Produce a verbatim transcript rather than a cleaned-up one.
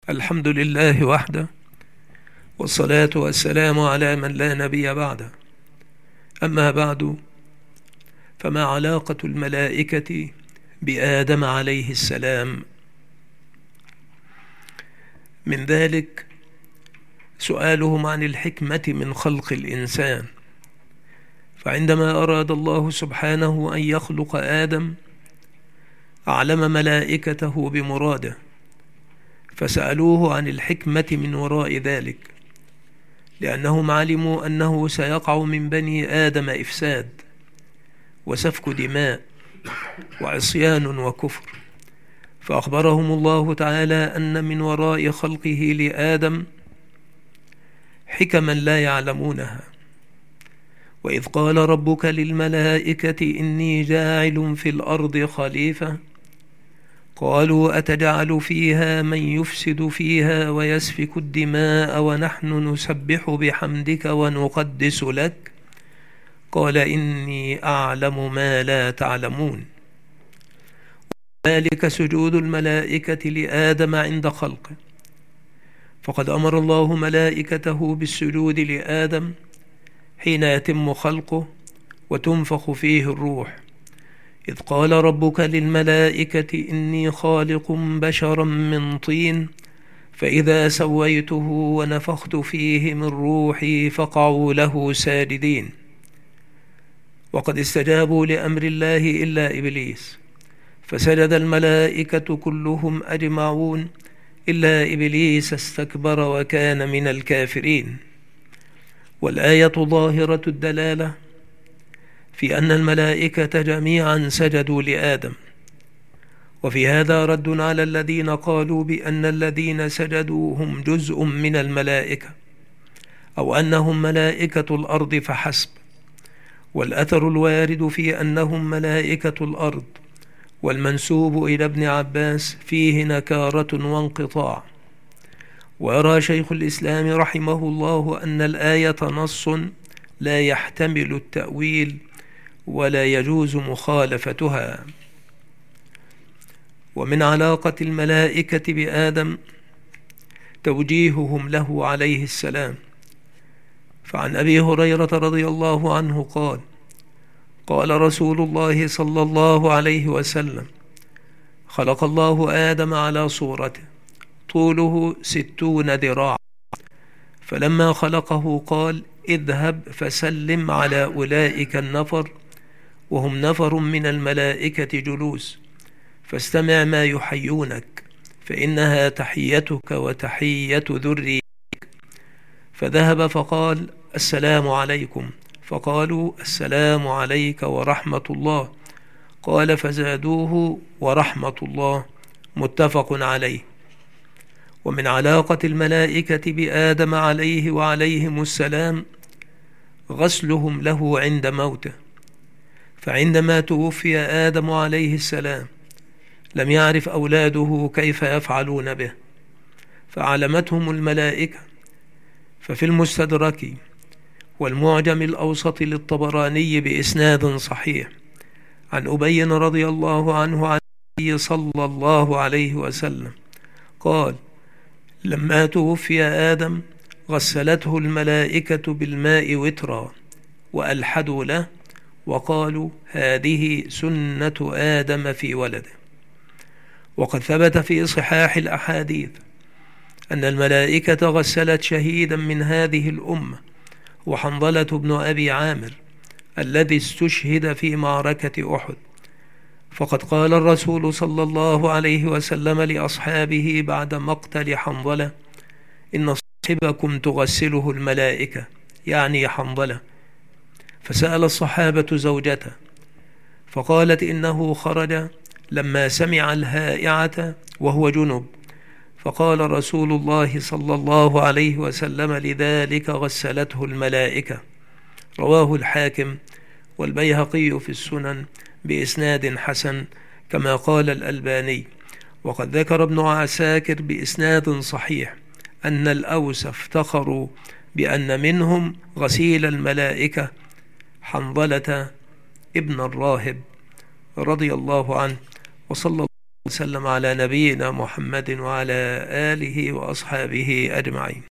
الحمد لله وحده، والصلاة والسلام على من لا نبي بعده. أما بعد، فما علاقة الملائكة بآدم عليه السلام؟ من ذلك سؤالهم عن الحكمة من خلق الإنسان. فعندما أراد الله سبحانه أن يخلق آدم أعلم ملائكته بمراده، فسألوه عن الحكمة من وراء ذلك، لأنهم علموا أنه سيقع من بني آدم إفساد وسفك دماء وعصيان وكفر. فأخبرهم الله تعالى أن من وراء خلقه لآدم حكما لا يعلمونها. وإذ قال ربك للملائكة إني جاعل في الأرض خليفة قالوا أتجعل فيها من يفسد فيها ويسفك الدماء ونحن نسبح بحمدك ونقدس لك قال إني أعلم ما لا تعلمون. وذلك سجود الملائكة لآدم عند خلقه، فقد أمر الله ملائكته بالسجود لآدم حين يتم خلقه وتنفخ فيه الروح. إذ قال ربك للملائكة إني خالق بشرا من طين فإذا سويته ونفخت فيه من روحي فقعوا له ساجدين. وقد استجابوا لأمر الله إلا إبليس، فسجد الملائكة كلهم أجمعون إلا إبليس استكبر وكان من الكافرين. والآية ظاهرة الدلالة في أن الملائكة جميعا سجدوا لآدم. وفي هذا رد على الذين قالوا بأن الذين سجدوا هم جزء من الملائكة، أو أنهم ملائكة الأرض فحسب. والأثر الوارد في أنهم ملائكة الأرض والمنسوب إلى ابن عباس فيه نكارة وانقطاع. ويرى شيخ الإسلام رحمه الله أن الآية نص لا يحتمل التأويل ولا يجوز مخالفتها. ومن علاقة الملائكة بآدم توجيههم له عليه السلام. فعن أبي هريرة رضي الله عنه قال قال رسول الله صلى الله عليه وسلم خلق الله آدم على صورته طوله ستون ذراعا، فلما خلقه قال اذهب فسلم على أولئك النفر وهم نفر من الملائكة جلوس، فاستمع ما يحيونك فإنها تحيتك وتحية ذريتك. فذهب فقال السلام عليكم، فقالوا السلام عليك ورحمة الله، قال فزادوه ورحمة الله، متفق عليه. ومن علاقة الملائكة بآدم عليه وعليهم السلام غسلهم له عند موته. فعندما توفي آدم عليه السلام لم يعرف أولاده كيف يفعلون به، فعلمتهم الملائكة. ففي المستدرك والمعجم الأوسط للطبراني بإسناد صحيح عن أبي رضي الله عنه عن النبي صلى الله عليه وسلم قال لما توفي آدم غسلته الملائكة بالماء وترا وألحدوا له وقالوا هذه سنة آدم في ولده. وقد ثبت في صحاح الأحاديث أن الملائكة غسلت شهيدا من هذه الأمة وحنظلة بن أبي عامر الذي استشهد في معركة أحد. فقد قال الرسول صلى الله عليه وسلم لأصحابه بعد مقتل حنظلة إن صاحبكم تغسله الملائكة، يعني حنظلة. فسأل الصحابة زوجته فقالت إنه خرج لما سمع الهائعة وهو جنب، فقال رسول الله صلى الله عليه وسلم لذلك غسلته الملائكة. رواه الحاكم والبيهقي في السنن بإسناد حسن كما قال الألباني. وقد ذكر ابن عساكر بإسناد صحيح أن الأوس افتخروا بأن منهم غسيل الملائكة حنظلة ابن الراهب رضي الله عنه. وصلى الله وسلم على نبينا محمد وعلى آله وأصحابه أجمعين.